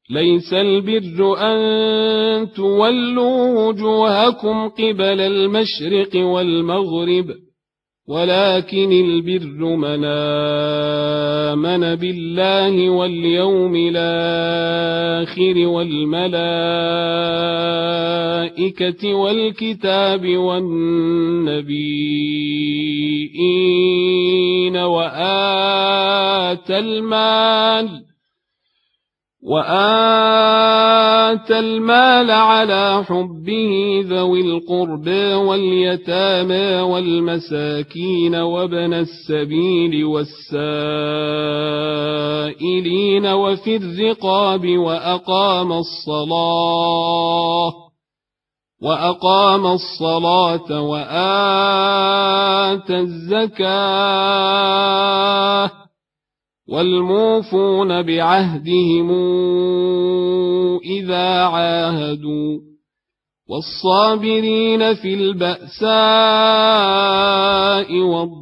ليس البر أن تولوا وجوهكم قبل المشرق والمغرب ولكن البر من آمن بالله واليوم الآخر والملائكة والكتاب والنبيين وآتى المال على حبه ذوي القربى واليتامى والمساكين وابن السبيل والسائلين وفي الرقاب وأقام الصلاة وآتى الزكاة والموفون بعهدهم إذا عاهدوا والصابرين في البأساء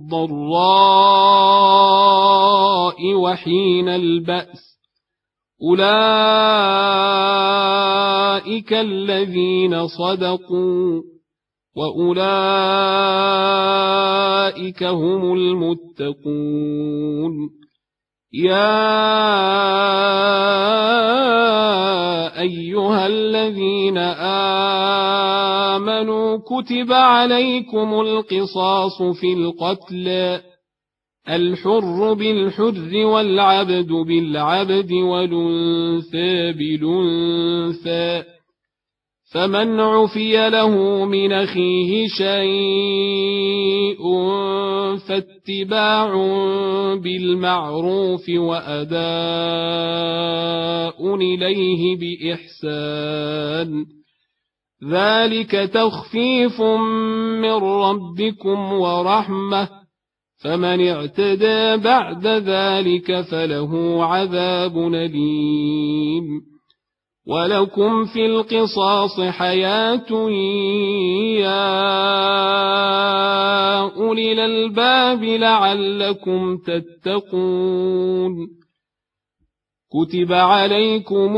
والضراء وحين البأس أولئك الذين صدقوا وأولئك هم المتقون يا أيها الذين آمنوا كتب عليكم القصاص في القتلى الحر بالحر والعبد بالعبد والأنثى بالأنثى فمن عفي له من أخيه شيء فاتباع بالمعروف وأداء إليه بإحسان ذلك تخفيف من ربكم ورحمة فمن اعتدى بعد ذلك فله عذاب أليم ولكم في القصاص حياة يا أولي الألباب لعلكم تتقون كتب عليكم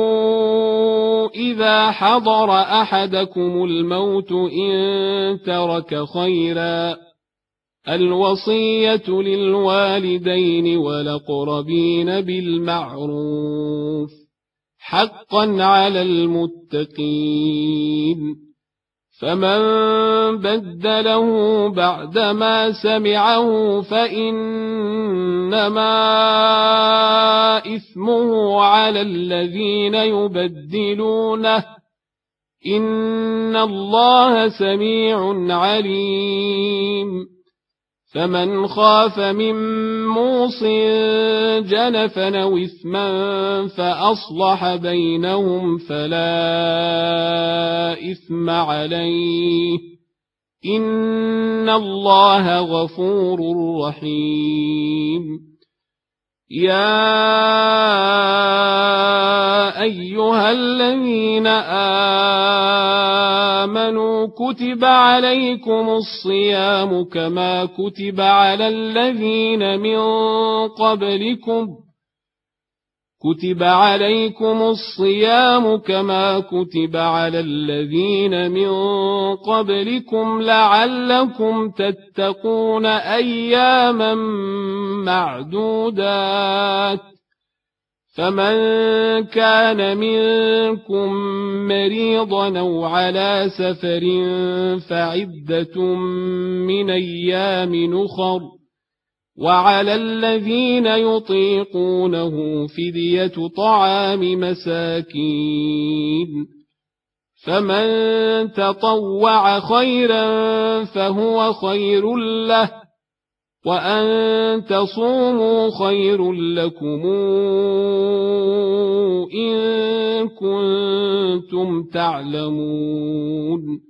إذا حضر أحدكم الموت إن ترك خيرا الوصية للوالدين والأقربين بالمعروف حقا على المتقين فمن بدله بعدما سمعه فإنما إثمه على الذين يبدلونه إن الله سميع عليم فمن خاف من موص جنفا أو إثما فأصلح بينهم فلا إثم عليه إن الله غفور رحيم يا أيها الذين آمنوا كتب عليكم الصيام كما كتب على الذين من قبلكم لعلكم تتقون أياما معدودات فمن كان منكم مريضا أو على سفر فعدة من أيام أخر وعلى الذين يطيقونه فدية طعام مساكين فمن تطوع خيرا فهو خير له وأن تصوموا خير لكم إن كنتم تعلمون